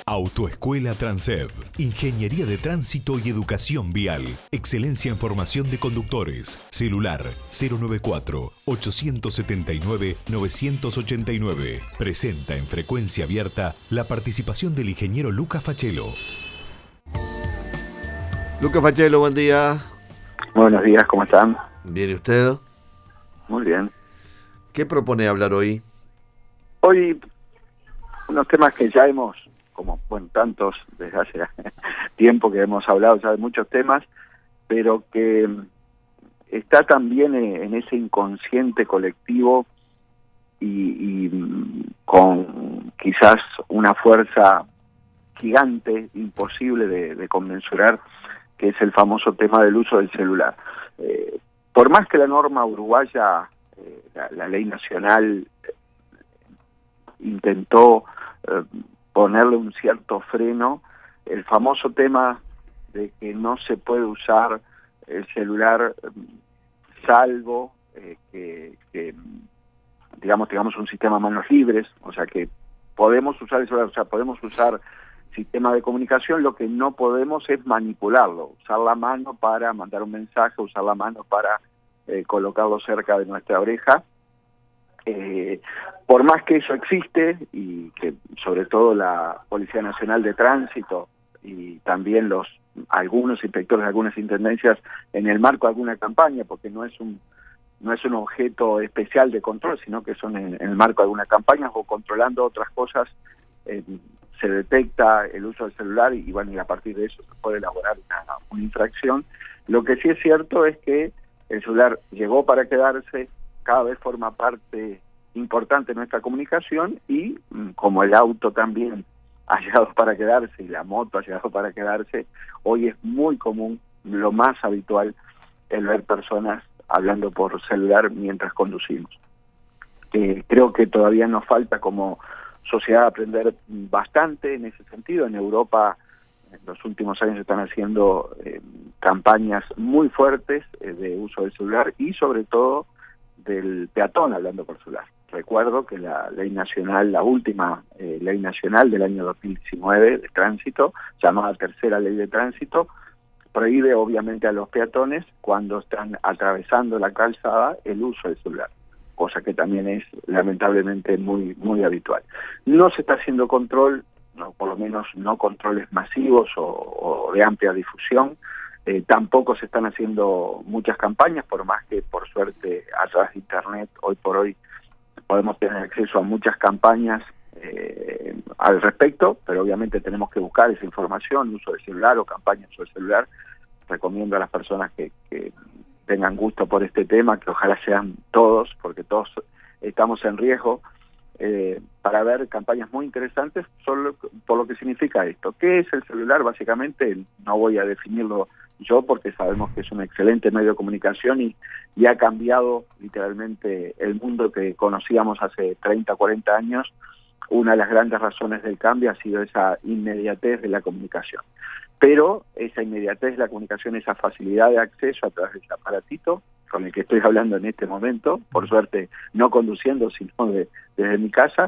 Autoescuela Transev. Ingeniería de tránsito y educación vial. Excelencia en formación de conductores. Celular 094-879-989. Presenta en frecuencia abierta la participación del ingeniero Lucas Fachelo. Lucas Fachelo, buen día. Buenos días, ¿cómo están? Bien, ¿y usted? Muy bien. ¿Qué propone hablar hoy? Hoy, unos temas que ya hemos, como tantos desde hace tiempo que hemos hablado ya de muchos temas, pero que está también en ese inconsciente colectivo y con quizás una fuerza gigante, imposible de conmensurar, que es el famoso tema del uso del celular. Por más que la norma uruguaya, la ley nacional, intentó ponerle un cierto freno, el famoso tema de que no se puede usar el celular salvo que digamos un sistema manos libres, o sea que podemos usar el celular, o sea, podemos usar sistema de comunicación, lo que no podemos es manipularlo, usar la mano para mandar un mensaje, usar la mano para colocarlo cerca de nuestra oreja. Por más que eso existe y que sobre todo la Policía Nacional de Tránsito y también algunos inspectores de algunas intendencias en el marco de alguna campaña, porque no es un objeto especial de control, sino que son en el marco de alguna campaña o controlando otras cosas, se detecta el uso del celular y a partir de eso se puede elaborar una infracción. Lo que sí es cierto es que el celular llegó para quedarse, cada vez forma parte importante de nuestra comunicación y como el auto también ha llegado para quedarse y la moto ha llegado para quedarse, hoy es muy común, lo más habitual, el ver personas hablando por celular mientras conducimos. Creo que todavía nos falta como sociedad aprender bastante en ese sentido. En Europa en los últimos años se están haciendo campañas muy fuertes de uso del celular y sobre todo del peatón hablando por celular. Recuerdo que la ley nacional, la última ley nacional del año 2019 de tránsito, llamada Tercera Ley de Tránsito, prohíbe obviamente a los peatones cuando están atravesando la calzada el uso del celular, cosa que también es lamentablemente muy muy habitual. No se está haciendo control, no, por lo menos no controles masivos o de amplia difusión. Tampoco se están haciendo muchas campañas, por más que por suerte a través de internet hoy por hoy podemos tener acceso a muchas campañas al respecto, pero obviamente tenemos que buscar esa información, uso del celular o campañas sobre el celular. Recomiendo a las personas que tengan gusto por este tema, que ojalá sean todos, porque todos estamos en riesgo, para ver campañas muy interesantes solo por lo que significa esto. ¿Qué es el celular? Básicamente, no voy a definirlo yo porque sabemos que es un excelente medio de comunicación y ha cambiado literalmente el mundo que conocíamos hace 30, 40 años. Una de las grandes razones del cambio ha sido esa inmediatez de la comunicación. Pero esa inmediatez de la comunicación, esa facilidad de acceso a través de ese aparatito con el que estoy hablando en este momento, por suerte no conduciendo, sino desde mi casa,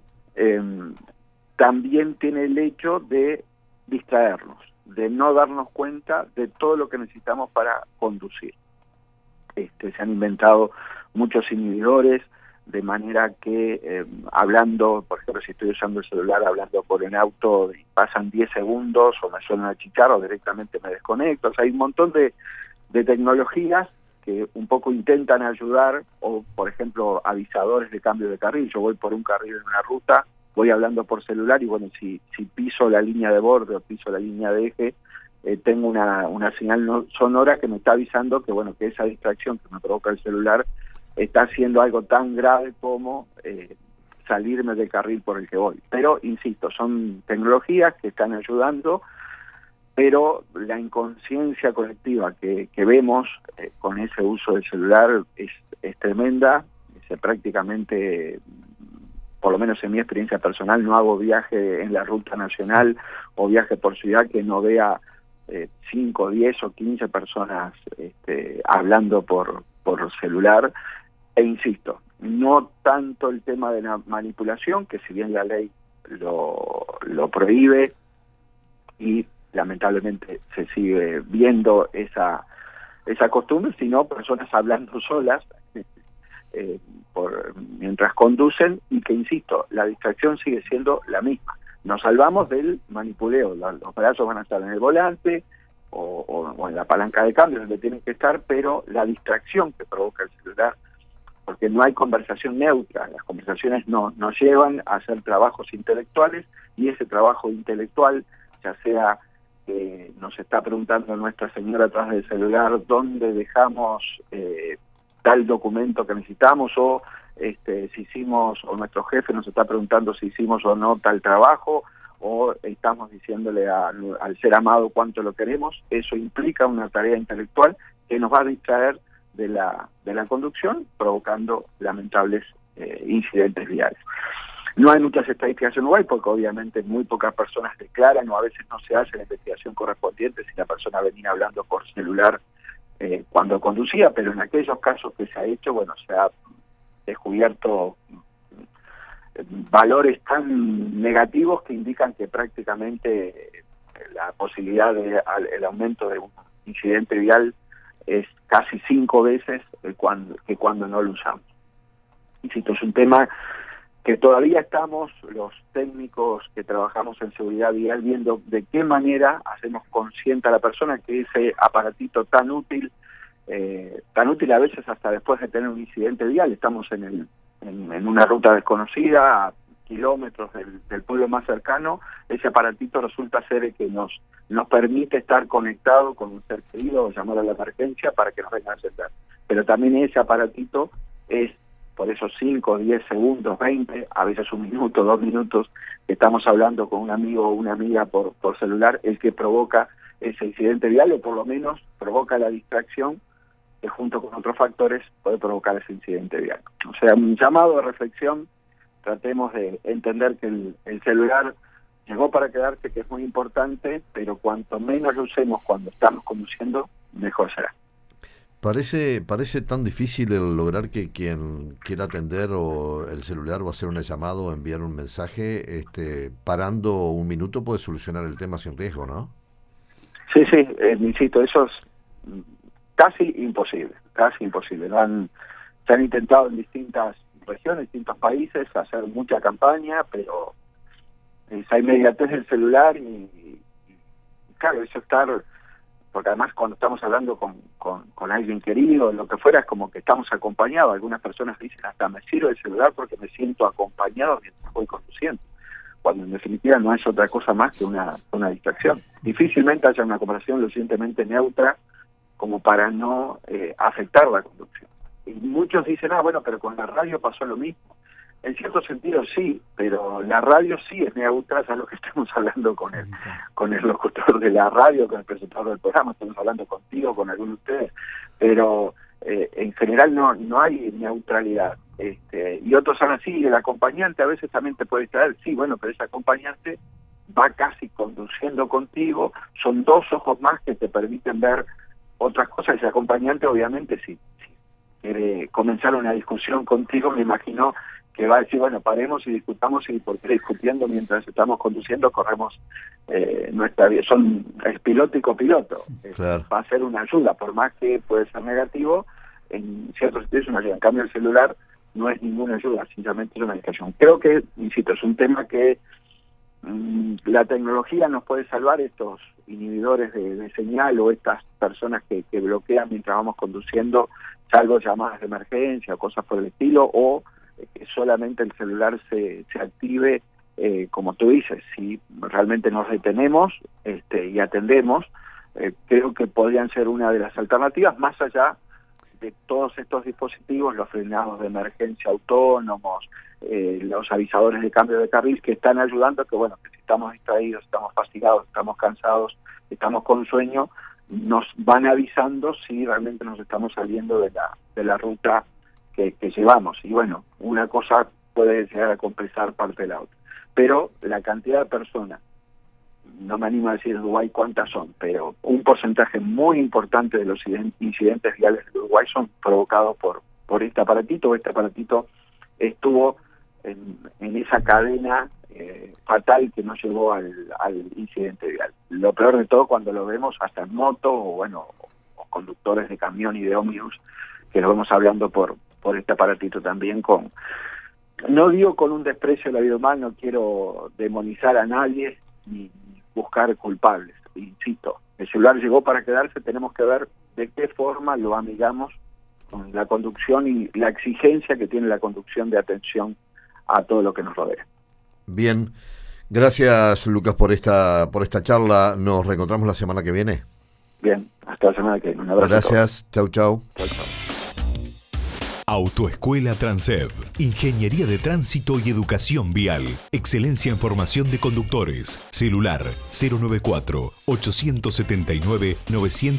también tiene el hecho de distraernos, de no darnos cuenta de todo lo que necesitamos para conducir. Se han inventado muchos inhibidores, de manera que hablando, por ejemplo, si estoy usando el celular hablando por un auto y pasan 10 segundos o me suenan a chichar o directamente me desconecto. O sea, hay un montón de tecnologías que un poco intentan ayudar, o por ejemplo avisadores de cambio de carril. Yo voy por un carril en una ruta, voy hablando por celular y si piso la línea de borde o piso la línea de eje, tengo una señal sonora que me está avisando que esa distracción que me provoca el celular está haciendo algo tan grave como salirme del carril por el que voy. Pero, insisto, son tecnologías que están ayudando, pero la inconsciencia colectiva que vemos con ese uso del celular es tremenda. Prácticamente, por lo menos en mi experiencia personal, no hago viaje en la ruta nacional o viaje por ciudad que no vea 5, 10 o 15 personas hablando por celular. E insisto, no tanto el tema de la manipulación, que si bien la ley lo lo prohíbe y lamentablemente se sigue viendo esa costumbre, sino personas hablando solas mientras conducen, y que, insisto, la distracción sigue siendo la misma. Nos salvamos del manipuleo, los brazos van a estar en el volante o en la palanca de cambio donde tienen que estar, pero la distracción que provoca el celular, porque no hay conversación neutra, las conversaciones nos llevan a hacer trabajos intelectuales, y ese trabajo intelectual, ya sea que nos está preguntando Nuestra Señora a través del celular dónde dejamos tal documento que necesitamos, o si hicimos, o nuestro jefe nos está preguntando si hicimos o no tal trabajo, o estamos diciéndole al ser amado cuánto lo queremos. Eso implica una tarea intelectual que nos va a distraer de la conducción, provocando lamentables incidentes viales. No hay muchas estadísticas en Uruguay, porque obviamente muy pocas personas declaran, o a veces no se hace la investigación correspondiente si la persona venía hablando por celular cuando conducía, pero en aquellos casos que se ha hecho, bueno, se ha descubierto valores tan negativos que indican que prácticamente la posibilidad de el aumento de un incidente vial es casi 5 veces que cuando no lo usamos. Insisto, es un tema que todavía estamos, los técnicos que trabajamos en seguridad vial, viendo de qué manera hacemos consciente a la persona que ese aparatito tan útil a veces hasta después de tener un incidente vial, estamos en una ruta desconocida, a kilómetros del pueblo más cercano, ese aparatito resulta ser el que nos permite estar conectado con un ser querido o llamar a la emergencia para que nos vengan a atender. Pero también ese aparatito es, por esos 5, 10 segundos, 20, a veces 1 minuto, 2 minutos, que estamos hablando con un amigo o una amiga por celular, el que provoca ese incidente vial, o por lo menos provoca la distracción, que junto con otros factores puede provocar ese incidente vial. O sea, un llamado de reflexión, tratemos de entender que el celular llegó para quedarse, que es muy importante, pero cuanto menos lo usemos cuando estamos conduciendo, mejor será. Parece tan difícil el lograr que quien quiera atender o el celular o hacer una llamada o enviar un mensaje, parando 1 minuto puede solucionar el tema sin riesgo, ¿no? Sí, insisto, eso es casi imposible. Se han intentado en distintas regiones, distintos países, hacer mucha campaña, pero esa inmediatez del celular y claro, eso estar, porque además cuando estamos hablando con alguien querido, lo que fuera, es como que estamos acompañados. Algunas personas dicen hasta me sirve el celular porque me siento acompañado mientras voy conduciendo, cuando en definitiva no es otra cosa más que una distracción. Difícilmente haya una conversación lo suficientemente neutra como para no afectar la conducción. Y muchos dicen, bueno, pero con la radio pasó lo mismo. En cierto sentido sí, pero la radio sí es neutra, ya lo que estamos hablando con el locutor de la radio, con el presentador del programa, estamos hablando contigo, con alguno de ustedes, pero en general no hay neutralidad. Y otros son así, el acompañante a veces también te puede distraer, sí, bueno, pero ese acompañante va casi conduciendo contigo, son 2 ojos más que te permiten ver otras cosas. Ese acompañante obviamente si quiere comenzar una discusión contigo, me imagino que va a decir, bueno, paremos y discutamos, y porque discutiendo mientras estamos conduciendo corremos nuestra vida. Es piloto y copiloto. Claro. Va a ser una ayuda, por más que puede ser negativo, en ciertos sentidos es una ayuda. En cambio el celular no es ninguna ayuda, simplemente es una distracción. Creo que, insisto, es un tema que la tecnología nos puede salvar, estos inhibidores de señal o estas personas que bloquean mientras vamos conduciendo, salvo llamadas de emergencia o cosas por el estilo, o que solamente el celular se active, como tú dices, si realmente nos detenemos y atendemos, creo que podrían ser una de las alternativas, más allá de todos estos dispositivos, los frenados de emergencia autónomos, los avisadores de cambio de carril, que están ayudando a que, bueno, que si estamos distraídos, estamos fatigados, estamos cansados, estamos con sueño, nos van avisando si realmente nos estamos saliendo de la ruta que llevamos. Y bueno, una cosa puede llegar a compensar parte de la otra. Pero la cantidad de personas, no me animo a decir en Uruguay cuántas son, pero un porcentaje muy importante de los incidentes viales de Uruguay son provocados por este aparatito. Este aparatito estuvo en esa cadena fatal que nos llevó al incidente vial. Lo peor de todo cuando lo vemos hasta en moto o conductores de camión y de ómnibus, que lo vemos hablando por este aparatito también no digo con un desprecio a la vida humana, no quiero demonizar a nadie ni buscar culpables. Insisto, el celular llegó para quedarse, tenemos que ver de qué forma lo amigamos con la conducción y la exigencia que tiene la conducción de atención a todo lo que nos rodea. Bien, gracias Lucas por esta charla. Nos reencontramos la semana que viene. Bien, hasta la semana que viene. Un abrazo. Gracias, chau. Chau. Autoescuela Transev, Ingeniería de Tránsito y Educación Vial, Excelencia en Formación de Conductores, celular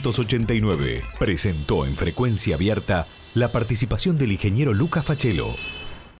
094-879-989, presentó en frecuencia abierta la participación del ingeniero Lucas Fachelo.